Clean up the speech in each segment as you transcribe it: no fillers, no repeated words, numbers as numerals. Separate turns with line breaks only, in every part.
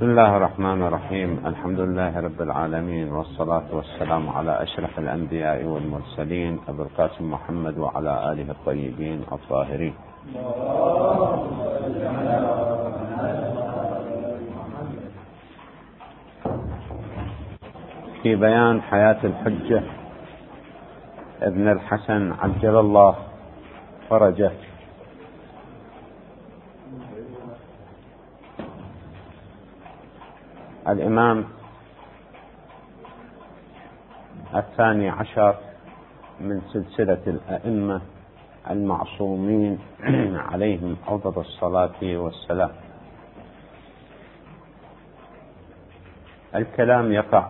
بسم الله الرحمن الرحيم. الحمد لله رب العالمين، والصلاة والسلام على أشرف الأنبياء والمرسلين أبي القاسم محمد وعلى آله الطيبين الطاهرين. في بيان حياة الحجة ابن الحسن عجل الله فرجه. الإمام الثاني عشر من سلسلة الأئمة المعصومين عليهم أفضل الصلاة والسلام. الكلام يقع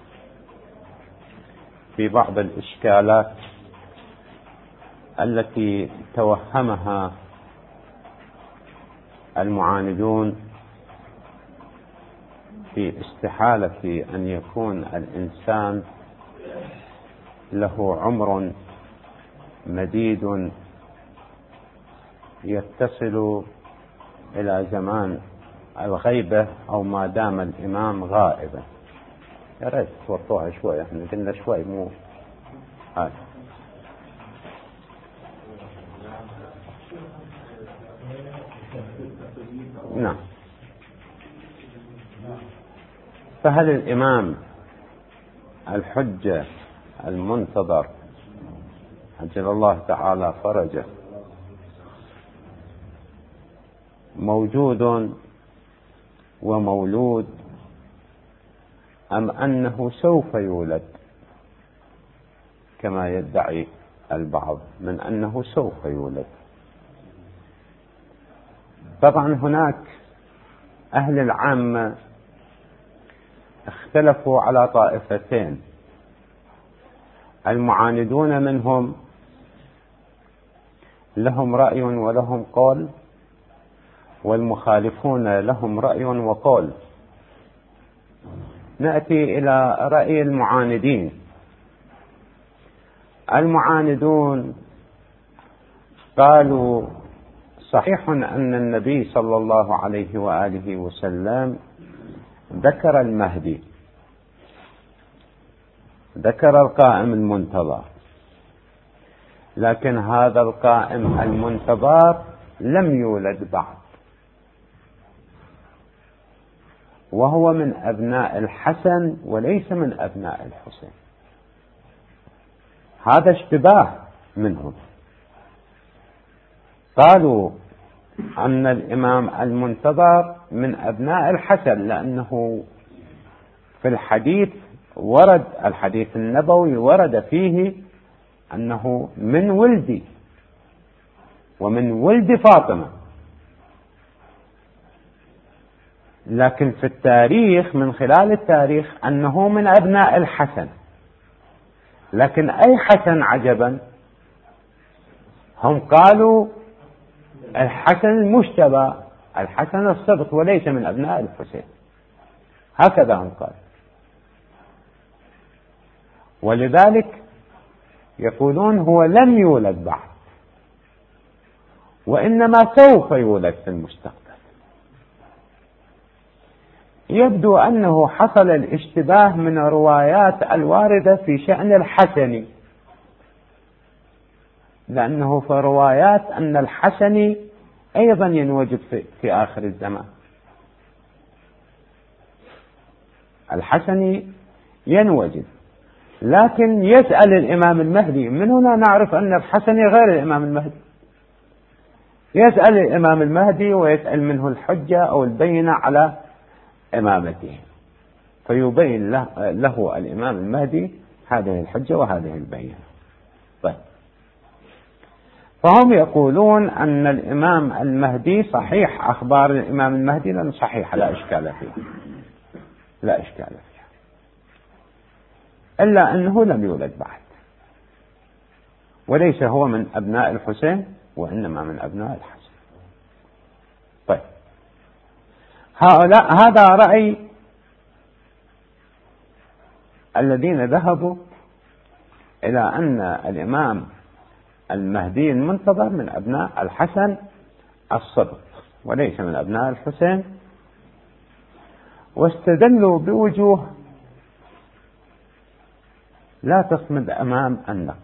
في بعض الإشكالات التي توهمها المعاندون في استحالة أن يكون الإنسان له عمر مديد يتصل إلى زمان الغيبة أو ما دام الإمام غائبا. يا ريت توطوها شوي، احنا قلنا شوي مو هذا. نعم. فهل الإمام الحجة المنتظر عجل الله تعالى فرجه موجود ومولود، أم أنه سوف يولد كما يدعي البعض من أنه سوف يولد؟ طبعا هناك أهل العامة اختلفوا على طائفتين، المعاندون منهم لهم رأي ولهم قول، والمخالفون لهم رأي وقول. نأتي إلى رأي المعاندين. المعاندون قالوا صحيح أن النبي صلى الله عليه وآله وسلم ذكر المهدي، ذكر القائم المنتظر، لكن هذا القائم المنتظر لم يولد بعد، وهو من أبناء الحسن وليس من أبناء الحسين. هذا اشتباه منهم. قالوا أن الإمام المنتظر من أبناء الحسن، لأنه في الحديث ورد، الحديث النبوي ورد فيه أنه من ولدي ومن ولد فاطمة، لكن في التاريخ من خلال التاريخ أنه من أبناء الحسن. لكن أي حسن عجبا؟ هم قالوا الحسن المجتبى، الحسن الصبط، وليس من أبناء الحسين. هكذا هم قالوا. ولذلك يقولون هو لم يولد بعد، وإنما سوف يولد في المستقبل. يبدو أنه حصل الاشتباه من الروايات الواردة في شأن الحسن، لأنه في روايات أن الحسن أيضا ينوجد في آخر الزمان. الحسن ينوجد، لكن يسأل الإمام المهدي. من هنا نعرف أن الحسن غير الإمام المهدي. يسأل الإمام المهدي ويسأل منه الحجة أو البينة على إمامته، فيبين له الإمام المهدي هذه الحجة وهذه البينة. طيب، فهم يقولون أن الإمام المهدي صحيح، أخبار الإمام المهدي لأن صحيح لا إشكال فيها، لا إشكال فيها، إلا أنه لم يولد بعد، وليس هو من أبناء الحسين وإنما من أبناء الحسن. طيب، هؤلاء هذا رأي الذين ذهبوا إلى أن الإمام المهدي المنتظر من أبناء الحسن الصبط وليس من أبناء الحسين. واستدلوا بوجوه لا تصمد أمام النقد.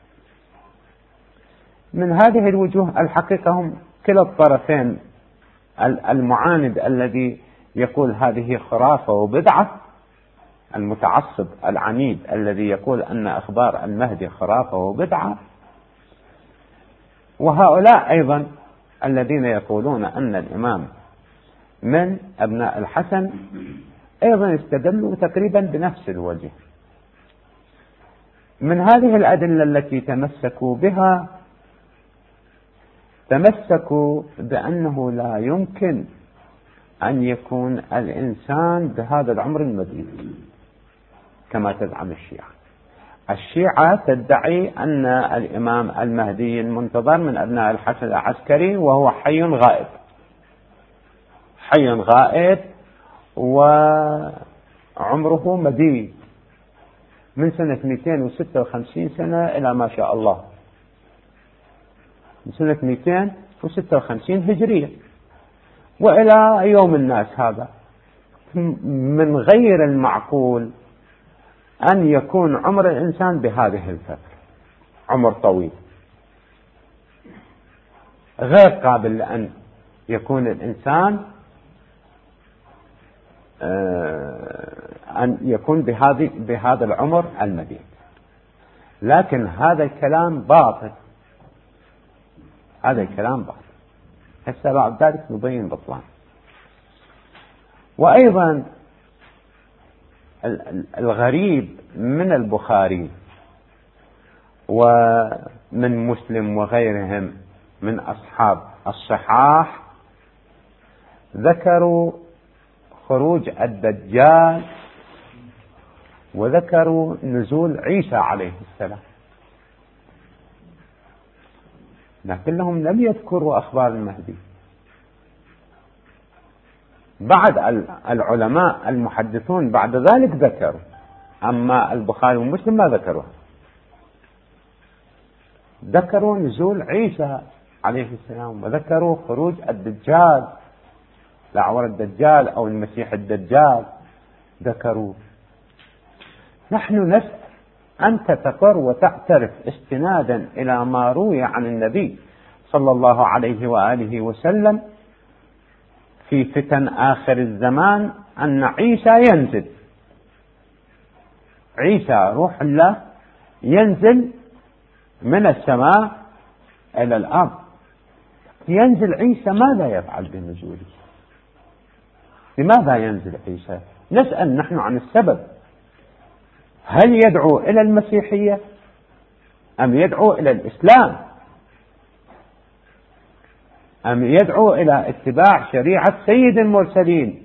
من هذه الوجوه الحقيقة هم كلا الطرفين، المعاند الذي يقول هذه خرافة وبدعة، المتعصب العنيد الذي يقول أن أخبار المهدي خرافة وبدعة، وهؤلاء أيضا الذين يقولون أن الإمام من أبناء الحسن أيضا استدلوا تقريبا بنفس الوجه. من هذه الأدلة التي تمسكوا بها، تمسكوا بأنه لا يمكن أن يكون الإنسان بهذا العمر المديد كما تزعم الشيعة. الشيعة تدعي أن الإمام المهدي المنتظر من أبناء الحسن العسكري وهو حي غائب، حي غائب وعمره مديد من سنة 256 سنة إلى ما شاء الله، من سنة 256 هجرية وإلى يوم الناس. هذا من غير المعقول أن يكون عمر الإنسان بهذه الفترة، عمر طويل، غير قابل لأن يكون الإنسان أن يكون بهذا العمر المديد. لكن هذا الكلام باطل، هذا الكلام باطل. هسه بعد ذلك نبين بطلان. وأيضا الغريب من البخاري ومن مسلم وغيرهم من أصحاب الصحاح ذكروا خروج الدجال وذكروا نزول عيسى عليه السلام، لكنهم لم يذكروا أخبار المهدي. بعد العلماء المحدثون بعد ذلك ذكروا، أما البخاري ومسلم ما ذكروها. ذكروا نزول عيسى عليه السلام وذكروا خروج الدجال، الأعور الدجال أو المسيح الدجال ذكروا. نحن نسأل أنت تقر وتعترف استنادا إلى ما روي عن النبي صلى الله عليه وآله وسلم في فتن آخر الزمان أن عيسى ينزل، عيسى روح الله ينزل من السماء إلى الأرض. ينزل عيسى، ماذا يفعل بنزوله؟ لماذا ينزل عيسى؟ نسأل نحن عن السبب. هل يدعو إلى المسيحية أم يدعو إلى الإسلام أم يدعو إلى اتباع شريعة سيد المرسلين،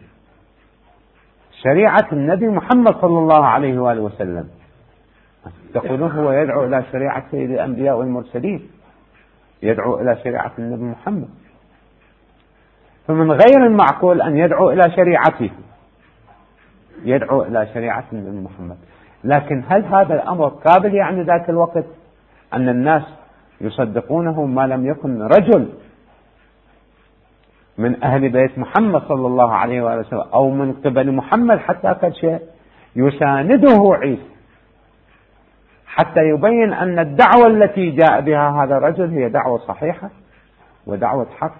شريعة النبي محمد صلى الله عليه وآله وسلم؟ تقولون هو يدعو إلى شريعة سيد الأنبياء والمرسلين، يدعو إلى شريعة النبي محمد، فمن غير المعقول أن يدعو إلى شريعته، يدعو إلى شريعة النبي محمد. لكن هل هذا الأمر قابل يعني ذاك الوقت أن الناس يصدقونه ما لم يكن رجل من أهل بيت محمد صلى الله عليه وسلم أو من قبل محمد حتى قد شيء يسانده عيسى، حتى يبين أن الدعوة التي جاء بها هذا الرجل هي دعوة صحيحة ودعوة حق؟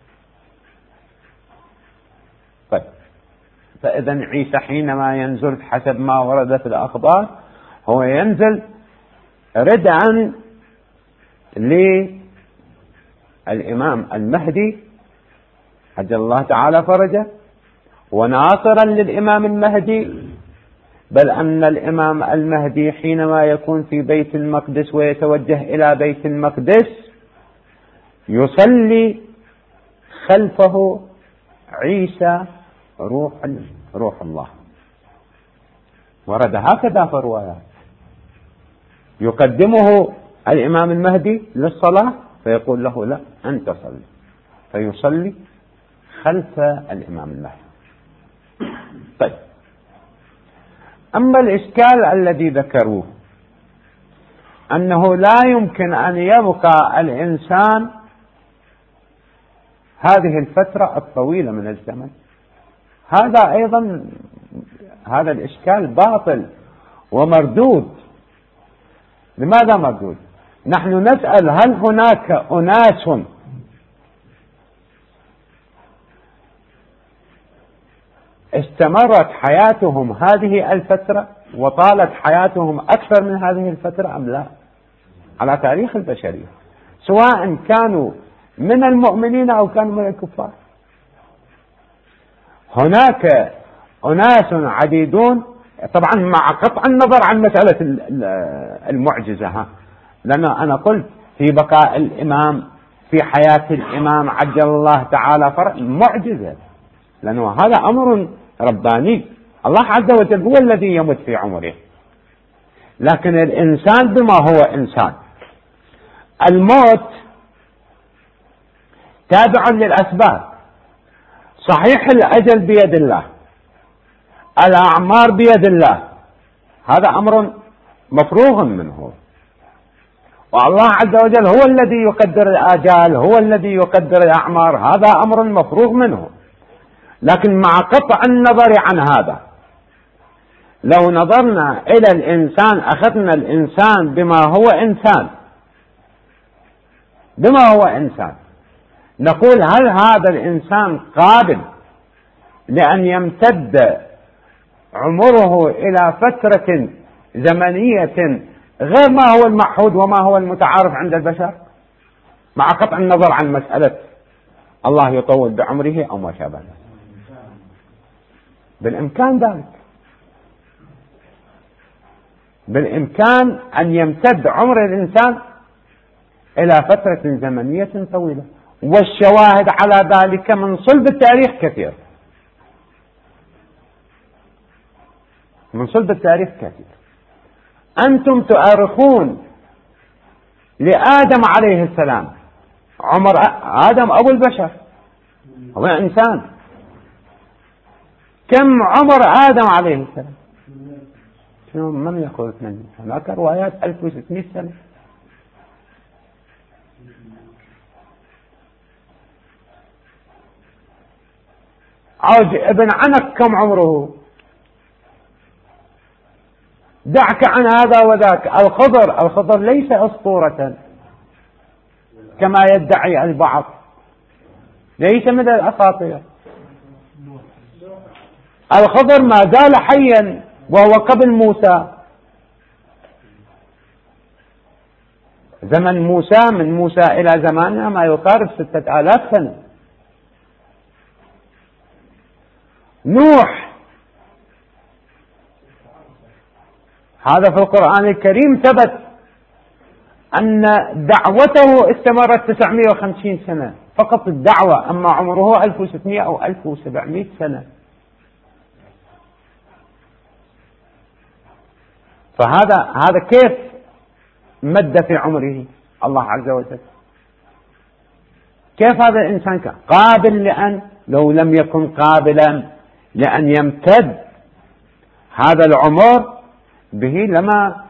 طيب، فإذا عيسى حينما ينزل حسب ما ورد في الأخبار هو ينزل ردعا للإمام المهدي عجل الله تعالى فرجه وناصرا للإمام المهدي، بل أن الإمام المهدي حينما يكون في بيت المقدس ويتوجه إلى بيت المقدس يصلي خلفه عيسى روح الله، ورد هكذا في الروايات. يقدمه الإمام المهدي للصلاة فيقول له لا أنت صلي، فيصلي خلف الإمام المهدي. طيب، أما الإشكال الذي ذكروه أنه لا يمكن أن يبقى الإنسان هذه الفترة الطويلة من الزمن، هذا أيضا هذا الإشكال باطل ومردود. لماذا مردود؟ نحن نسأل هل هناك أناس استمرت حياتهم هذه الفترة وطالت حياتهم أكثر من هذه الفترة أم لا؟ على تاريخ البشرية، سواء كانوا من المؤمنين أو كانوا من الكفار. هناك أناس عديدون، طبعا مع قطع النظر عن مسألة المعجزة، لأن أنا قلت في بقاء الإمام في حياة الإمام عجل الله تعالى معجزة، لأنه هذا أمر رباني، الله عز وجل هو الذي يمت في عمره. لكن الإنسان بما هو إنسان، الموت تابع للأسباب. صحيح الأجل بيد الله، الأعمار بيد الله، هذا أمر مفروغ منه، والله عز وجل هو الذي يقدر الآجال، هو الذي يقدر الأعمار، هذا أمر مفروغ منه. لكن مع قطع النظر عن هذا، لو نظرنا إلى الإنسان، أخذنا الإنسان بما هو إنسان، بما هو إنسان، نقول هل هذا الإنسان قابل لأن يمتد عمره إلى فترة زمنية غير ما هو المعهود وما هو المتعارف عند البشر، مع قطع النظر عن مسألة الله يطول بعمره أو ما شابه ذلك؟ بالإمكان ذلك، بالإمكان أن يمتد عمر الإنسان إلى فترة زمنية طويلة، والشواهد على ذلك من صلب التاريخ كثير، من صلب التاريخ كثير. أنتم تؤرخون لآدم عليه السلام، عمر آدم أبو البشر، هو إنسان، كم عمر آدم عليه السلام؟ من يقول 8؟ هناك روايات 1600 سنة. عوج ابن عنك كم عمره؟ دعك عن هذا وذاك. الخضر ليس أسطورة كما يدعي البعض، ليس من الأساطير. الخضر ما زال حيا وهو قبل موسى، زمن موسى، من موسى إلى زماننا ما يقارب 6000 سنة. نوح هذا في القرآن الكريم ثبت أن دعوته استمرت 950 سنة فقط الدعوة، أما عمره 1600 أو 1700 سنة. فهذا كيف مد في عمره الله عز وجل؟ كيف هذا الإنسان كان قابل لأن، لو لم يكن قابلا لأن يمتد هذا العمر به لما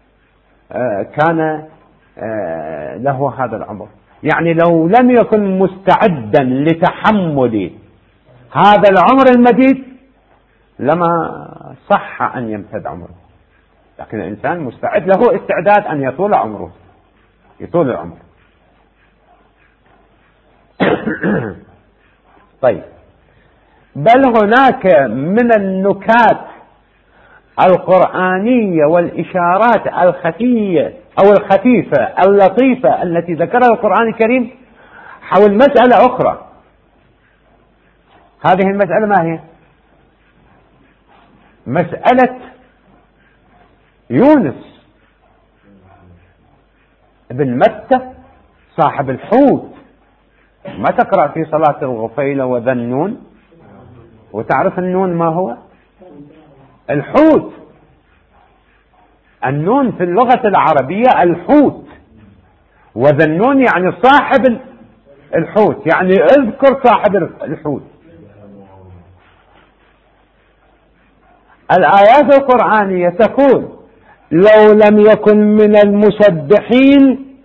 كان له هذا العمر. يعني لو لم يكن مستعدا لتحمل هذا العمر المديد لما صح أن يمتد عمره، لكن الإنسان مستعد، له استعداد أن يطول عمره، يطول العمر. طيب، بل هناك من النكات القرآنية والإشارات الخفية أو الخفيفة اللطيفة التي ذكرها القرآن الكريم حول مسألة أخرى. هذه المسألة ما هي؟ مسألة يونس ابن متى صاحب الحوت. ما تقرأ في صلاة الغفيلة وذا النون؟ وتعرف النون ما هو؟ الحوت. النون في اللغة العربية الحوت، وذا النون يعني صاحب الحوت، يعني اذكر صاحب الحوت. الآيات القرآنية تقول لو لم يكن من المسبحين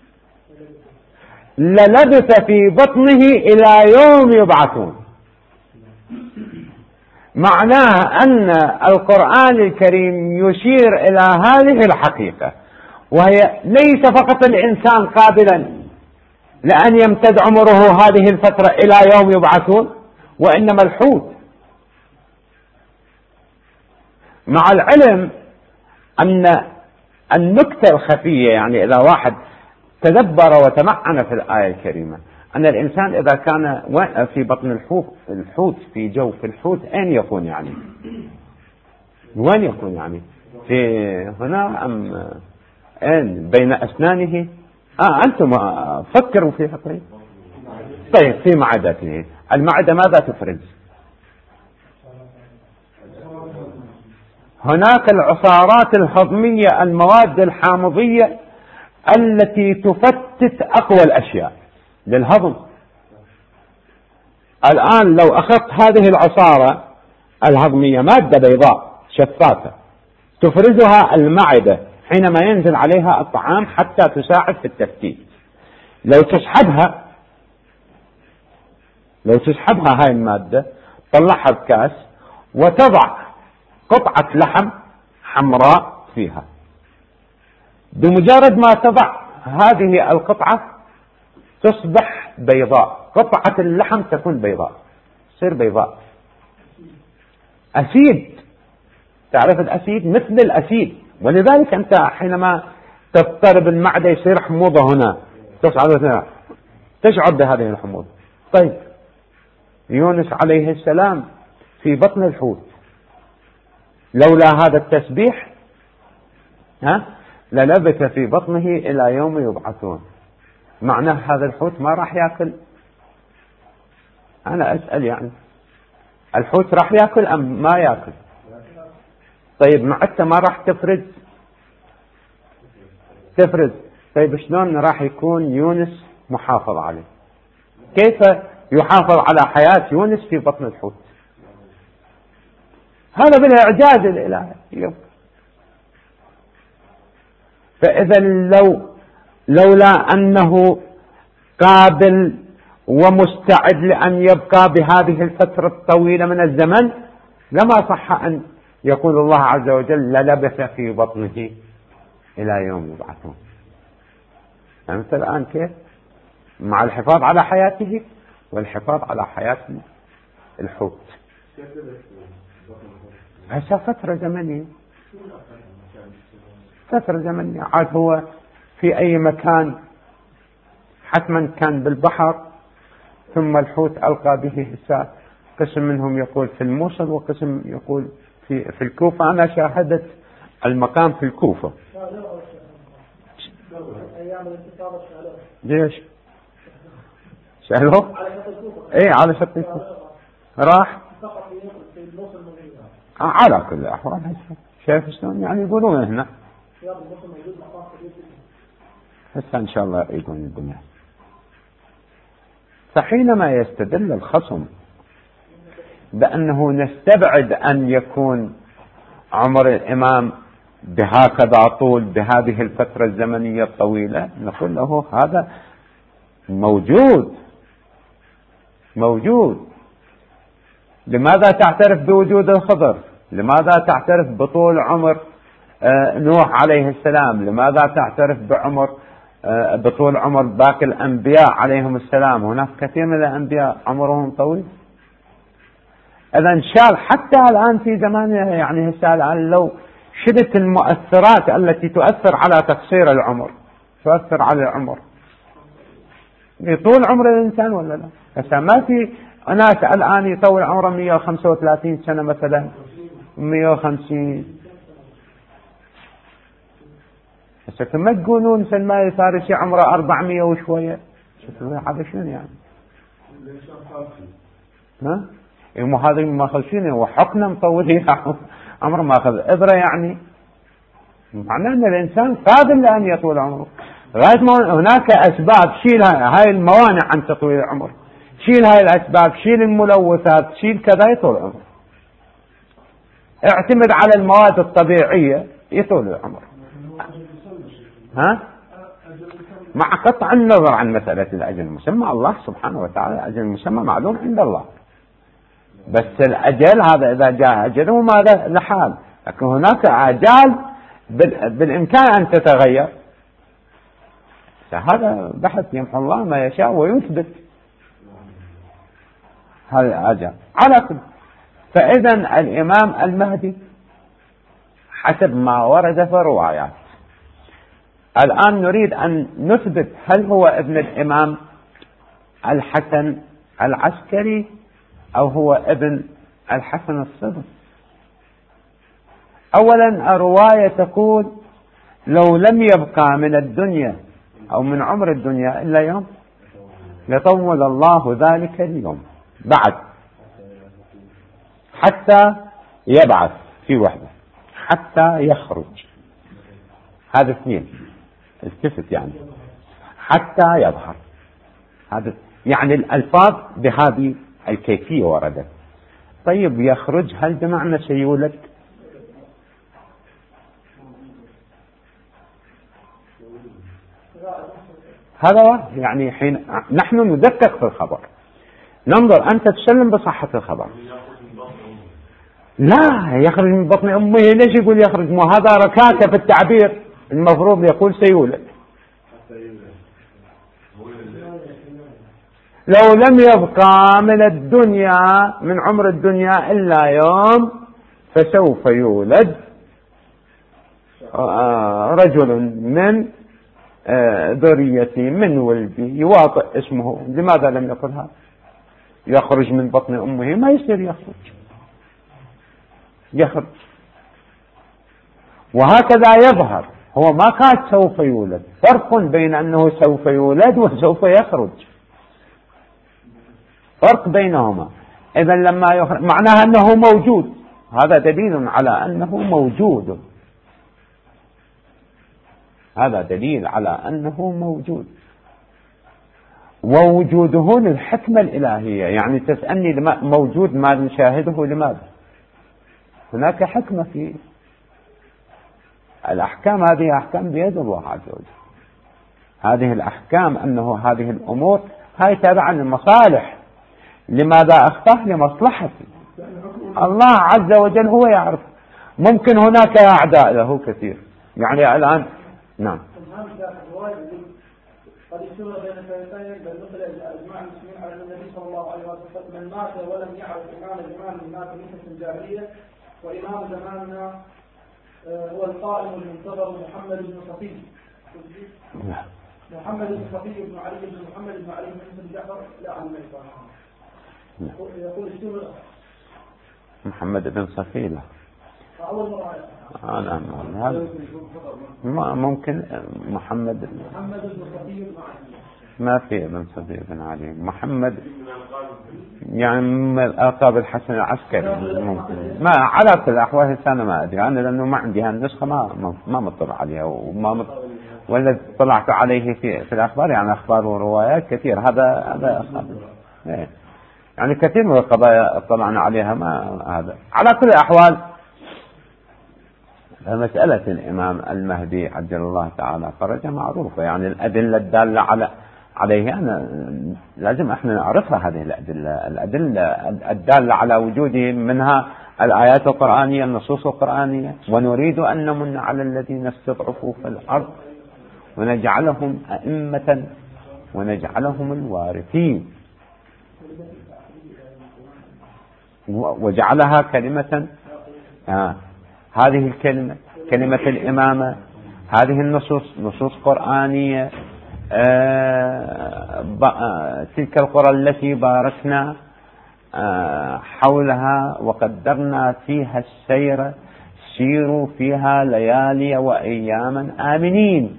للبث في بطنه إلى يوم يبعثون. معناه أن القرآن الكريم يشير إلى هذه الحقيقة، وهي ليس فقط الإنسان قابلا لأن يمتد عمره هذه الفترة إلى يوم يبعثون، وإنما الحوت. مع العلم أن النكتة الخفية، يعني إذا واحد تدبر وتمعن في الآية الكريمة، أن الإنسان إذا كان في بطن الحوت في جوف الحوت أين يكون يعني؟ وين يكون يعني؟ في هنا أم أين؟ بين أسنانه؟ أنتم فكروا فيها. طيب في معدته. المعدة ماذا تفرز؟ هناك العصارات الهضمية، المواد الحامضية التي تفتت أقوى الأشياء للهضم. الآن لو أخذت هذه العصارة الهضمية، مادة بيضاء شفافة تفرزها المعدة حينما ينزل عليها الطعام حتى تساعد في التفتيت. لو تسحبها هاي المادة، طلعها بكاس وتضع قطعة لحم حمراء فيها، بمجرد ما تضع هذه القطعة تصبح بيضاء، قطعة اللحم تكون بيضاء، تصير بيضاء. أسيد، تعرف الأسيد؟ مثل الأسيد. ولذلك أنت حينما تضطرب المعدة يصير حموضة هنا، تصعد تشعر بهذه الحموضة. طيب يونس عليه السلام في بطن الحوت، لولا هذا التسبيح للبث في بطنه إلى يوم يبعثون. معناه هذا الحوت ما راح يأكل. أنا أسأل يعني الحوت راح يأكل أم ما يأكل؟ طيب معدته ما راح تفرز. طيب شلون راح يكون يونس محافظ عليه؟ كيف يحافظ على حياة يونس في بطن الحوت؟ هذا بالإعجاز الإلهي. فإذا لولا أنه قابل ومستعد لأن يبقى بهذه الفترة الطويلة من الزمن، لما صح أن يقول الله عز وجل للبث في بطنه إلى يوم يبعثون. فهمت الآن كيف؟ مع الحفاظ على حياته والحفاظ على حياة الحوت. هسه فترة زمنية عاد هو في أي مكان، حتما كان بالبحر، ثم الحوت ألقى به حساب. قسم منهم يقول في الموصل، وقسم يقول في الكوفة. أنا شاهدت المقام في الكوفة. ليش؟ سألوه؟ ايه على شط الكوفة راح. على كل الأحوال شايف شلون يعني يقولون هنا هسه إن شاء الله يقولون الدنيا. فحينما يستدل الخصم بأنه نستبعد أن يكون عمر الإمام بهكذا طول بهذه الفترة الزمنية الطويلة، نقول له هذا موجود. لماذا تعترف بوجود الخضر؟ لماذا تعترف بطول عمر نوح عليه السلام؟ لماذا تعترف بطول عمر باقي الأنبياء عليهم السلام؟ هناك كثير من الأنبياء عمرهم طويل. إذا شال حتى الآن في زمانه، يعني هسه الآن لو شدت المؤثرات التي تؤثر على تقصير العمر، تؤثر على العمر، يطول عمر الإنسان ولا لا؟ هسه ما في ناس الآن يطول عمره 135 سنة مثلا، 150. هسه كما تقولون سلمان الفارسي عمره 400 وشوية، هذا شنو يعني؟ مو هذا ماخذين وحقنا مطولين عمره ماخذ إبرة يعني. معناه أن الإنسان قابل لأن يطول عمره، لغاية ما هناك أسباب شيل هاي الموانع عن تطويل العمر، شيل هاي الأسباب، شيل الملوثات، شيل كذا يطول العمر. اعتمد على المواد الطبيعية يطول العمر. مع قطع النظر عن مسألة الأجل المسمى، الله سبحانه وتعالى أجل المسمى معلوم عند الله. بس الأجل هذا إذا جاء أجله ماذا لحال، لكن هناك آجال بالإمكان أن تتغير. هذا بحث يمحو الله ما يشاء ويثبت هذا الآجال على كل. فإذا الإمام المهدي حسب ما ورد في الروايات، الآن نريد أن نثبت هل هو ابن الإمام الحسن العسكري أو هو ابن الحسن الصدر. أولا الرواية تقول لو لم يبقى من الدنيا أو من عمر الدنيا إلا يوم لطول الله ذلك اليوم بعد حتى يبعث في وحده حتى يخرج. هذا اثنين التفت يعني حتى يظهر، هذا يعني الألفاظ بهذه الكيفية وردت. طيب يخرج هل بمعنى سيولد؟ هذا يعني حين نحن ندقق في الخبر ننظر أنت تسلم بصحة الخبر. لا يخرج من بطن أمه، ليش يقول يخرج؟ ما هذا ركاكة في التعبير، المفروض يقول سيولد. لو لم يبقى من الدنيا من عمر الدنيا إلا يوم فسوف يولد رجل من ذريتي من ولدي يواطئ اسمه. لماذا لم يقل هذا؟ يخرج من بطن أمه، ما يصير يخرج وهكذا يظهر. هو ما قال سوف يولد، فرق بين أنه سوف يولد وسوف يخرج، فرق بينهما. إذا لما يخرج معناها أنه موجود، هذا دليل على أنه موجود، هذا دليل على أنه موجود. ووجوده للحكمة الإلهية. يعني تسألني موجود ما نشاهده لماذا؟ هناك حكمة في الأحكام، هذه أحكام بيد الله عز وجل. هذه الأحكام أنه هذه الأمور هاي تابعة للمصالح. لماذا أخطأ؟ لمصلحتي. الله عز وجل هو يعرف. ممكن هناك أعداء له كثير، يعني الآن نعم
قد اشتهر بين الفريقين بل مثل اجماع المسلمين على النبي صلى الله عليه وسلم من مات ولم يعرف امام الامام مات مثل الجاهليه، وامام زماننا هو القائم المنتظر محمد بن صفي بن علي بن محمد بن علي بن جعفر لا عن النبي. يقول اشتهر
محمد بن صفي لا
فاول مره
أنا ممكن محمد
بن صفي
ما في ابن صفي بن علي. محمد يعني من الألقاب الحسن العسكري ممكن. ما على كل الأحوال أنا ما أدري أنا، لأنه ما عندي هالنسخة ما مطلع عليها ولا طلعت عليه في الأخبار. يعني أخبار وروايات كثير، هذا يعني كثير من القضايا طلعنا عليها ما هذا. على كل الأحوال مسألة الإمام المهدي عجل الله تعالى فرجه معروفة. يعني الأدلة الدالة عليه أنا لازم احنا نعرفها. هذه الأدلة الدالة على وجوده منها الآيات القرآنية النصوص القرآنية. ونريد أن نمن على الذين استضعفوا في الأرض ونجعلهم أئمة ونجعلهم الوارثين وجعلها كلمة هذه الكلمة كلمة الإمامة. هذه نصوص قرآنية. تلك القرى التي باركنا حولها وقدرنا فيها السير سيروا فيها ليالي وأياما آمنين.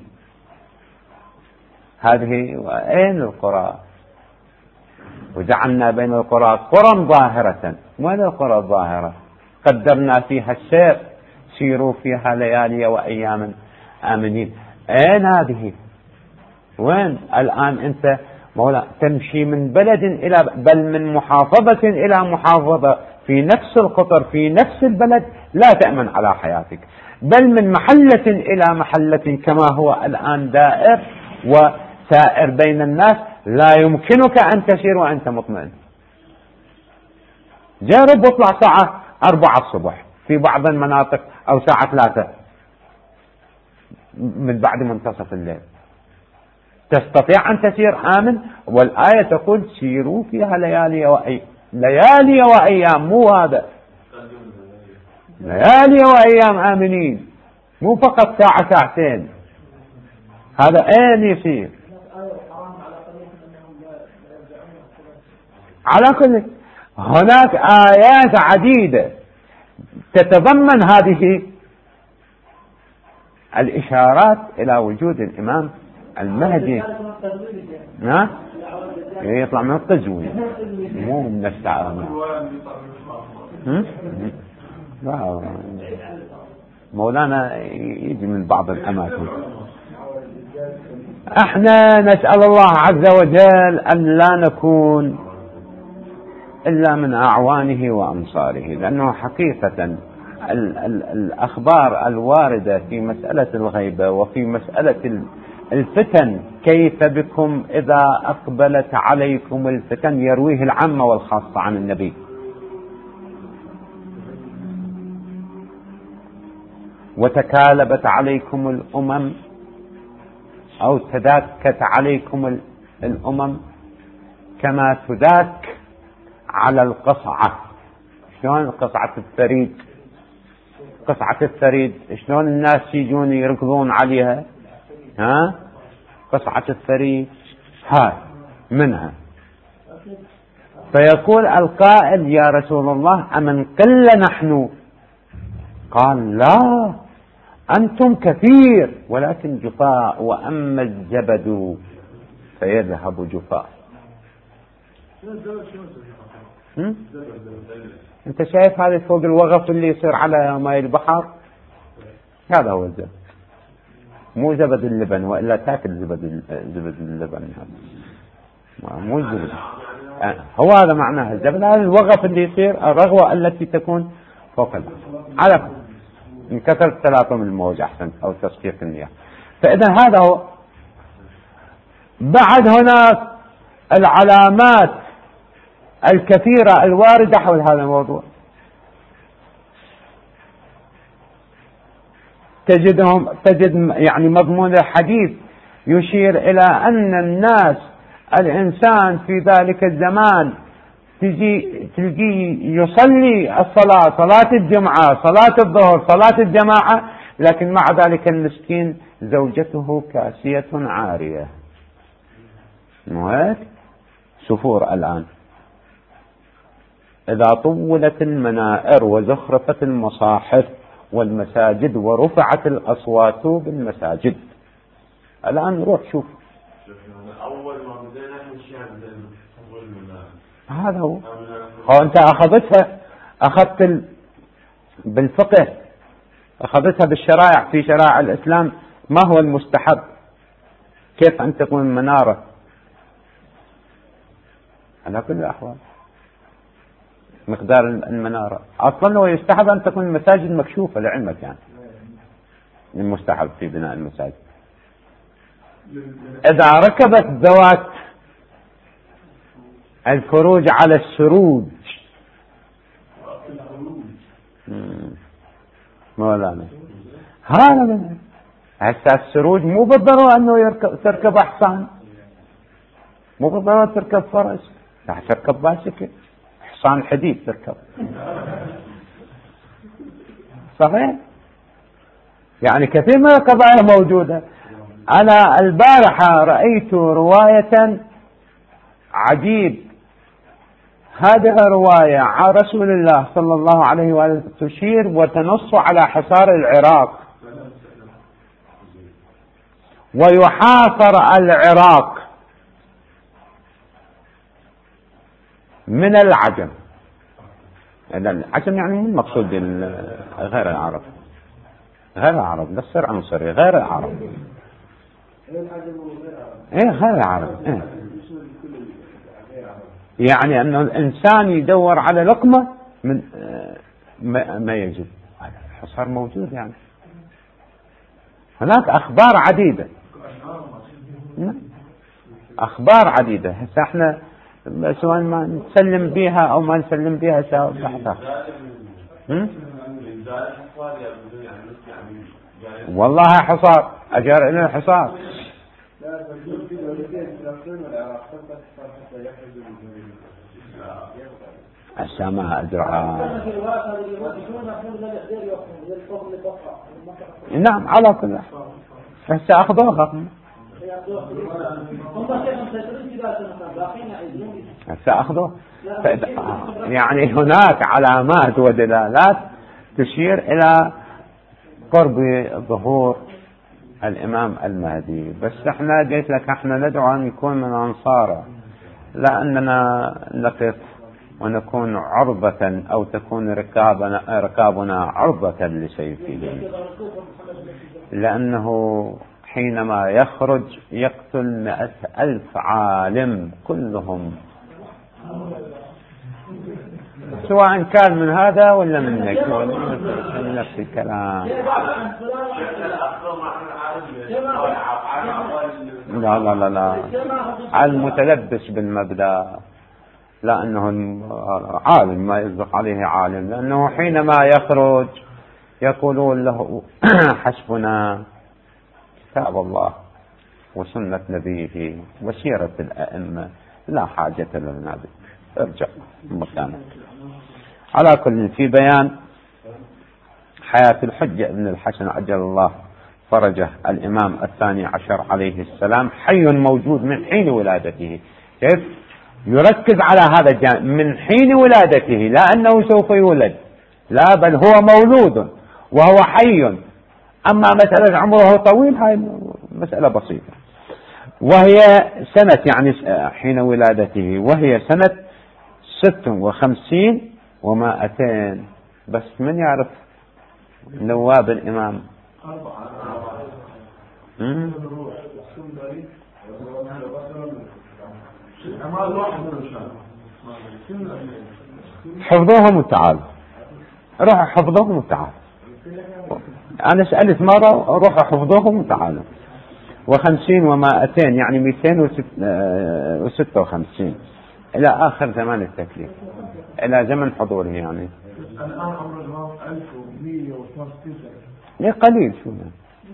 هذه أين القرى؟ وجعلنا بين القرى قرى ظاهرة. وين القرى الظاهرة؟ قدرنا فيها السير سيروا فيها ليالي وأياما آمنين. أين هذه؟ وين الآن أنت مولا تمشي من بلد إلى بل من محافظة إلى محافظة في نفس القطر في نفس البلد لا تأمن على حياتك، بل من محلة إلى محلة كما هو الآن دائر وسائر بين الناس لا يمكنك أن تسير وأنت مطمئن. جرب واطلع الساعة 4 الصبح في بعض المناطق أو الساعة 3 من بعد منتصف الليل، تستطيع أن تسير آمن. والآية تقول سيروا فيها ليالي وأيام، مو هذا ليالي وأيام آمنين، مو فقط ساعة ساعتين. هذا أين يصير؟ على كل هناك آيات عديدة تتضمن هذه الإشارات إلى وجود الإمام المهدي. يطلع من التزويد مو من السعادة. مولانا يجي من بعض الأماكن. احنا نسأل الله عز وجل أن لا نكون إلا من أعوانه وأنصاره، لأنه حقيقة الأخبار الواردة في مسألة الغيبة وفي مسألة الفتن، كيف بكم إذا أقبلت عليكم الفتن، يرويه العامة والخاصة عن النبي. وتكالبت عليكم الأمم أو تداكت عليكم الأمم كما تداك على القصعة. شلون قصعة الثريد؟ قصعة الثريد شلون الناس يجون يركضون عليها؟ قصعة الثريد هاي منها. فيقول القائل يا رسول الله أمن قل نحن؟ قال لا، أنتم كثير ولكن جفاء، وأما الزبد فيذهب جفاء. أنت شايف هذا فوق الوغف اللي يصير على ماء البحر؟ هذا هو الزبد، مو زبد اللبن، وإلا تاكل زبد اللبن، مو الزبد. هو هذا معناه الزبد، هذا الوغف اللي يصير، الرغوة التي تكون فوق البحر على من كثرة تلاطم الموج أحسن أو تصفيق المياه. فإذا هذا هو. بعد هناك العلامات الكثيرة الواردة حول هذا الموضوع، تجد يعني مضمون الحديث يشير إلى أن الناس، الإنسان في ذلك الزمان تلقيه يصلي الصلاة، صلاة الجمعة، صلاة الظهر، صلاة الجماعة، لكن مع ذلك المسكين زوجته كاسية عارية. مو هيك؟ سفور الآن. إذا طولت المنائر وزخرفت المصاحف والمساجد ورفعت الأصوات بالمساجد. الآن روح شوف. أول ما بدينا هذا هو أنت أخذت بالفقه، أخذتها بالشرائع، في شرائع الإسلام ما هو المستحب، كيف أن تكون منارة على كل الأحوال، مقدار المنارة. أصلا هو يستحب أن تكون المساجد مكشوفة لعلمك، يعني المستحب في بناء المساجد. إذا ركبت ذوات الفروج على السروج، مولانا هذا من هسه السروج مو بالضرورة أنه تركب أحصان، مو بالضرورة تركب فرس، راح تركب باسكل، حصان حديد تركب، صحيح؟ يعني كثير من القضايا موجودة. أنا البارحة رأيت رواية عجيب، هذه رواية عن رسول الله صلى الله عليه وآله تشير وتنص على حصار العراق، ويحاصر العراق من العجم. العجم يعني المقصود غير العرب، غير العرب، لا تصير عنصري، غير العرب. غير العرب. يعني أن الإنسان يدور على لقمة من ما يجب، الحصار موجود. يعني هناك أخبار عديدة، هسه احنا سواء ما نسلم بها أو ما نسلم بها سواء بحثها. والله حصار أجار إلى الحصار. السماء أدرعها. نعم على كل حال سأخذوها. سأخذوها. يعني هناك علامات ودلالات تشير إلى قرب ظهور الإمام المهدي، بس احنا قلت لك احنا ندعو أن يكون من أنصاره، لا أننا نقف ونكون عرضة أو تكون ركابنا عرضة لسيفه، لأنه حينما يخرج يقتل 100,000 عالم كلهم، سواء كان من هذا ولا من ذاك، من نفس الكلام. لا لا لا لا، المتلبس بالمبدأ، لا أنه عالم ما يصدق عليه عالم، لأنه حينما يخرج يقولون له حسبنا كتاب الله وسنة نبيه وسيرة الأئمة، لا حاجة لنا بك، ارجع مكانك. على كل، في بيان حياة الحجة ابن الحسن عجل الله فرجه الإمام الثاني عشر عليه السلام حي موجود من حين ولادته. كيف يركز على هذا الجانب من حين ولادته، لا أنه سوف يولد، لا بل هو مولود وهو حي. أما مسألة عمره طويل هاي مسألة بسيطة. وهي سنة يعني حين ولادته، وهي سنة 56 و200. بس من يعرف نواب الإمام؟ حفظوهم وتعالوا، روح حفظوهم وتعالوا. أنا سألت مرة روح حفظوهم وتعالوا. 50 و200 يعني 256 إلى آخر زمان التكليف، إلى زمن حضوره. يعني
الآن عمر الإمام 1139
قليل شو يعني.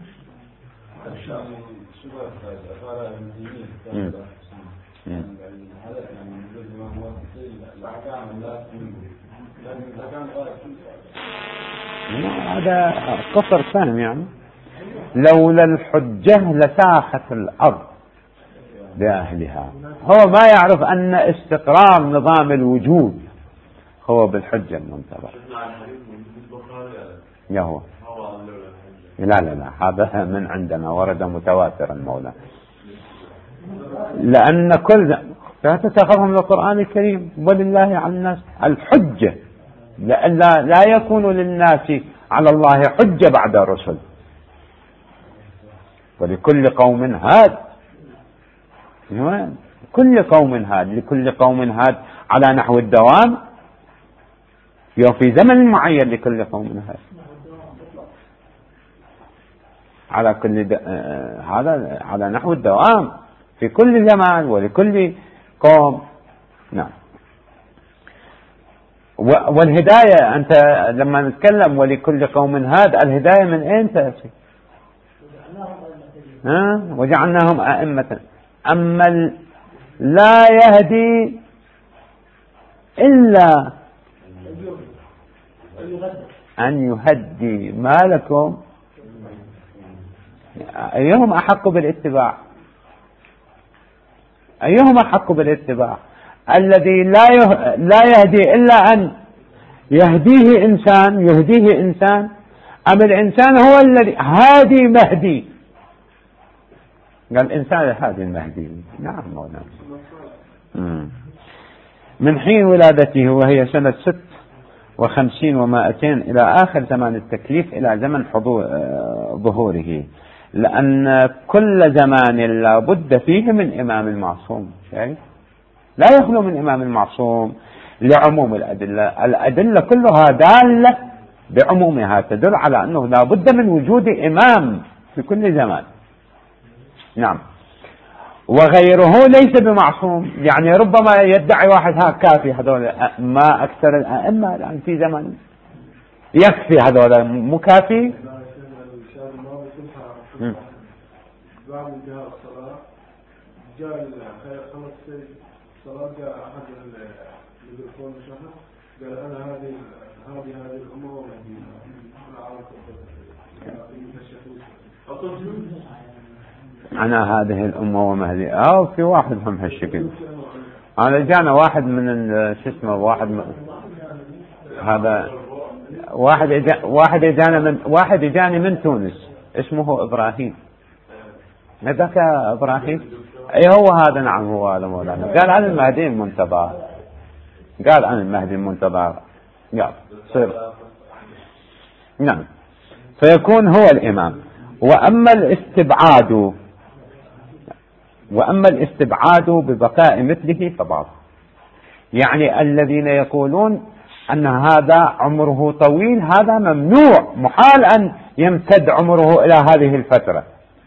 هذا قصر فهم يعني. لولا الحجة لساخت الأرض بأهلها. هو ما يعرف أن استقرار نظام الوجود هو بالحجة المنتظر. يهو لا لا لا، هذا من عندنا ورد متواترا مولا، لأن كل تتخذهم من القرآن الكريم ولله على الناس الحجة، لا يكون للناس على الله حجة بعد الرسل، ولكل قوم هاد. كل قوم هاد، لكل قوم هاد على نحو الدوام، في زمن معين لكل قوم هاد على كل هذا على نحو الدوام في كل زمان ولكل قوم. نعم. والهداية أنت لما نتكلم ولكل قوم هاد، الهداية من أين تأتي؟ وجعلناهم أئمة. أما لا يهدي إلا أن يهدي ما لكم. أيهم أحق بالاتباع؟ أيهم أحق بالاتباع؟ الذي لا يهدي إلا أن يهديه إنسان، أم الإنسان هو الذي هادي مهدي؟ قال الإنسان الهادي المهدي. نعم مولانا. من حين ولادته وهي سنة 56 و200 إلى آخر زمان التكليف، إلى زمن ظهوره، لأن كل زمان لا بد فيه من إمام المعصوم. لا يخلو من إمام المعصوم لعموم الأدلة كلها دالة بعمومها، تدل على أنه لا بد من وجود إمام في كل زمان. نعم. وغيره ليس بمعصوم. يعني ربما يدعي واحد كافي هذول ما أكثر الأئمة الآن في زمن يكفي هذول مو كافي.
بعد انتهاء الصلاة جاء خلص الصلاة جاء أحد الميكروفون شخص قال أنا هذه الأمة ومهدي
أنا هذه الأمة ومهدي. أو في واحد هم هالشكل. أنا جانا واحد من شو اسمه واحد من هذا واحد جاني من تونس اسمه إبراهيم. هذاك إبراهيم أي هو هذا. نعم هو هذا مولانا. قال عن المهدي المنتظر. قال عن المهدي المنتظر. يا صير نعم. فيكون هو الإمام. وأما الاستبعاد ببقاء مثله فبعض. يعني الذين يقولون أن هذا عمره طويل هذا ممنوع محال أن يمتد عمره إلى هذه الفترة.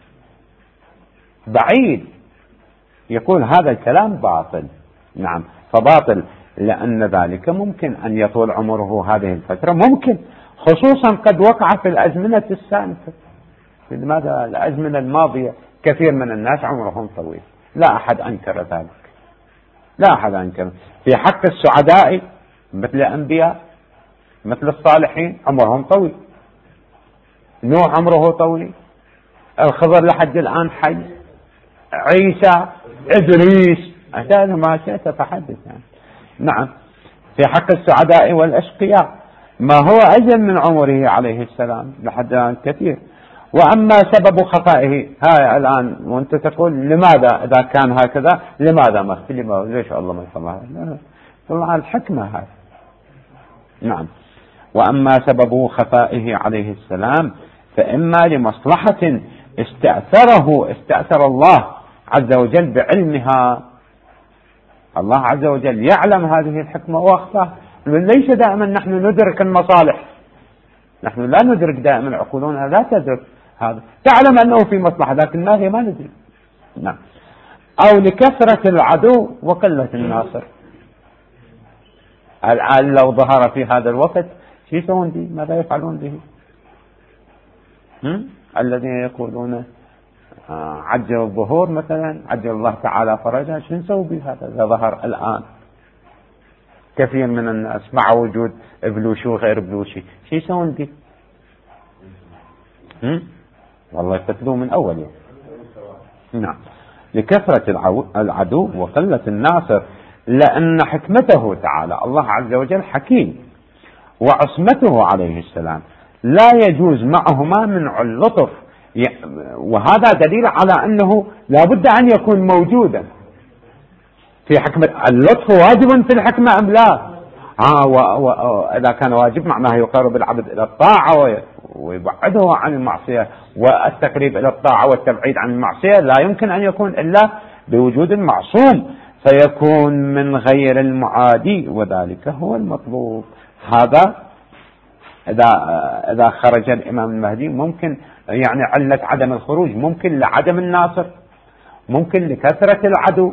بعيد. يقول هذا الكلام باطل. نعم فباطل لأن ذلك ممكن أن يطول عمره هذه الفترة. ممكن خصوصا قد وقع في الأزمنة السالفة. لماذا الأزمنة الماضية كثير من الناس عمرهم طويل. لا أحد أنكر ذلك. لا أحد أنكر. في حق السعداء مثل الأنبياء مثل الصالحين عمرهم طويل. نوح عمره طويل. الخضر لحد الآن حي. عيسى إدريس هذا ما شئت تتحدث يعني. نعم في حق السعداء والأشقياء ما هو أجل من عمره عليه السلام لحد الآن كثير. وأما سبب خطائه هاي الآن وأنت تقول لماذا إذا كان هكذا لماذا ما ليش الله ما يفهمها. طلع الحكمة هاي. نعم. وأما سبب خفائه عليه السلام فإما لمصلحة استأثر الله عز وجل بعلمها. الله عز وجل يعلم هذه الحكمة وأخطاها. ليس دائما نحن ندرك المصالح. نحن لا ندرك دائما. عقولنا لا تدرك هذا. تعلم أنه في مصلحة لكن ما هي ما ندري. نعم. أو لكثرة العدو وقلة الناصر. الآن لو ظهر في هذا الوقت شو يسوون به؟ ماذا يفعلون به؟ الذين يقولون عجل الظهور مثلا عجل الله تعالى فرجها. شو نسوي به هذا إذا ظهر الآن؟ كثير من الناس مع وجود بلوشي وغير بلوشي شو يسوون به؟ والله يقتلوه من أول يوم. نعم. لكثرة العدو وقلة الناصر لأن حكمته تعالى الله عز وجل حكيم وعصمته عليه السلام لا يجوز معهما من اللطف. وهذا دليل على أنه لا بد أن يكون موجودا في حكمة. اللطف واجب في الحكمة أم لا؟ إذا كان واجب معناه يقرب العبد إلى الطاعة ويبعده عن المعصية. والتقريب إلى الطاعة والتبعيد عن المعصية لا يمكن أن يكون إلا بوجود المعصوم فيكون من غير المعادي وذلك هو المطلوب. هذا إذا خرج الإمام المهدي ممكن يعني علة عدم الخروج ممكن لعدم الناصر ممكن لكثرة العدو.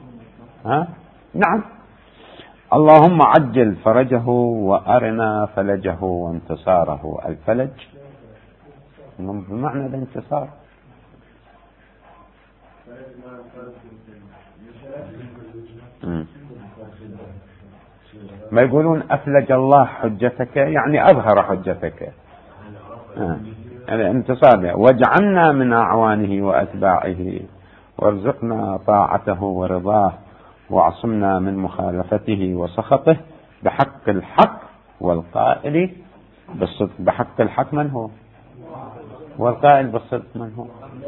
نعم. اللهم عجل فرجه وأرنا فلجه وانتصاره. الفلج بمعنى الانتصار. ما يقولون أفلج الله حجتك يعني أظهر حجتك. الانتصار. واجعلنا من أعوانه وأتباعه وارزقنا طاعته ورضاه وعصمنا من مخالفته وسخطه بحق الحق والقائل بالصدق. بحق الحق من هو؟ والقائل بالصدق من هو؟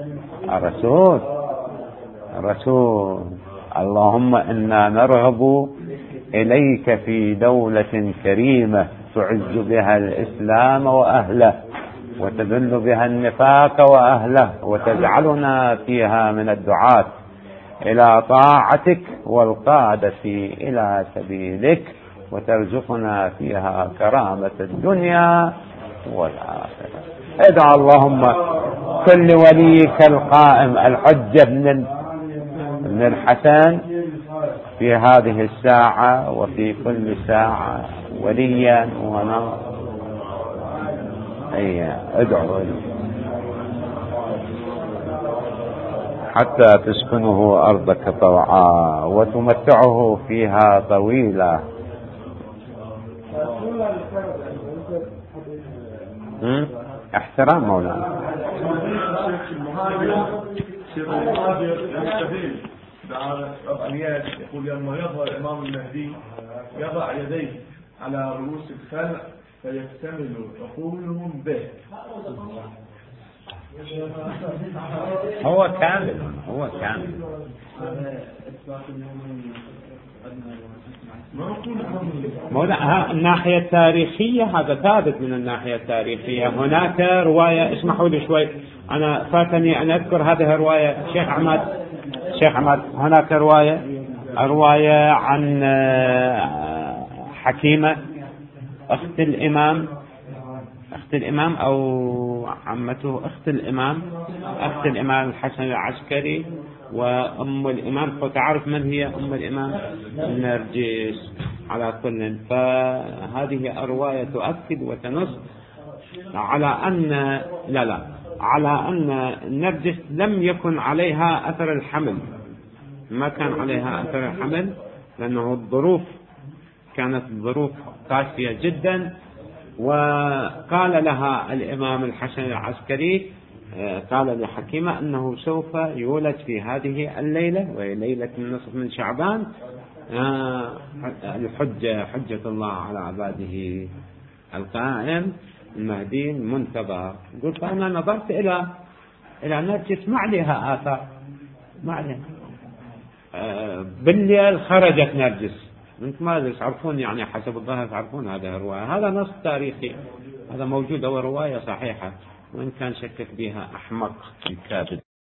الرسول. اللهم إنا نرغب إليك في دولة كريمة تعز بها الإسلام وأهله وتذل بها النفاق وأهله وتجعلنا فيها من الدعاة إلى طاعتك والقادة إلى سبيلك وترزقنا فيها كرامة الدنيا والآخرة. ادعى اللهم كل وليك القائم الحجة بن ابن الحسن في هذه الساعة وفي كل ساعة وليا ونصر. ادعوا حتى تسكنه أرضك طوعا وتمتعه فيها طويلا. احترام مولانا.
يقول لما يظهر الإمام المهدي يضع يديه على رؤوس الخلق فيكتمل عقولهم به.
هو كامل. الناحية التاريخية هذا ثابت. من الناحية التاريخية هناك رواية، اسمحوا لي شوي، أنا فاتني أن أذكر هذه الرواية. شيخ عماد هناك رواية عن حكيمة أخت الإمام أو عمته أخت الإمام الحسن العسكري وأم الإمام. تعرف من هي أم الإمام؟ النرجس. على كل، فهذه الرواية تؤكد وتنص على أن على أن النرجس لم يكن عليها أثر الحمل، ما كان عليها أثر الحمل، لأنه الظروف كانت ظروف قاسية جدا. وقال لها الإمام الحسن العسكري، قال لحكيمة أنه سوف يولد في هذه الليلة، وهي ليلة النصف من شعبان، حجة الله على عباده القائم المهدي المنتظر. قلت أنا نظرت إلى نرجس ما عليها آثار، ما عليها. بالليل خرجت نرجس. أنتم ما تعرفون، يعني حسب الظاهر تعرفون هذا الرواية، هذا نص تاريخي، هذا موجود، هو رواية صحيحة، وإن كان شكك بها أحمق الكاذب.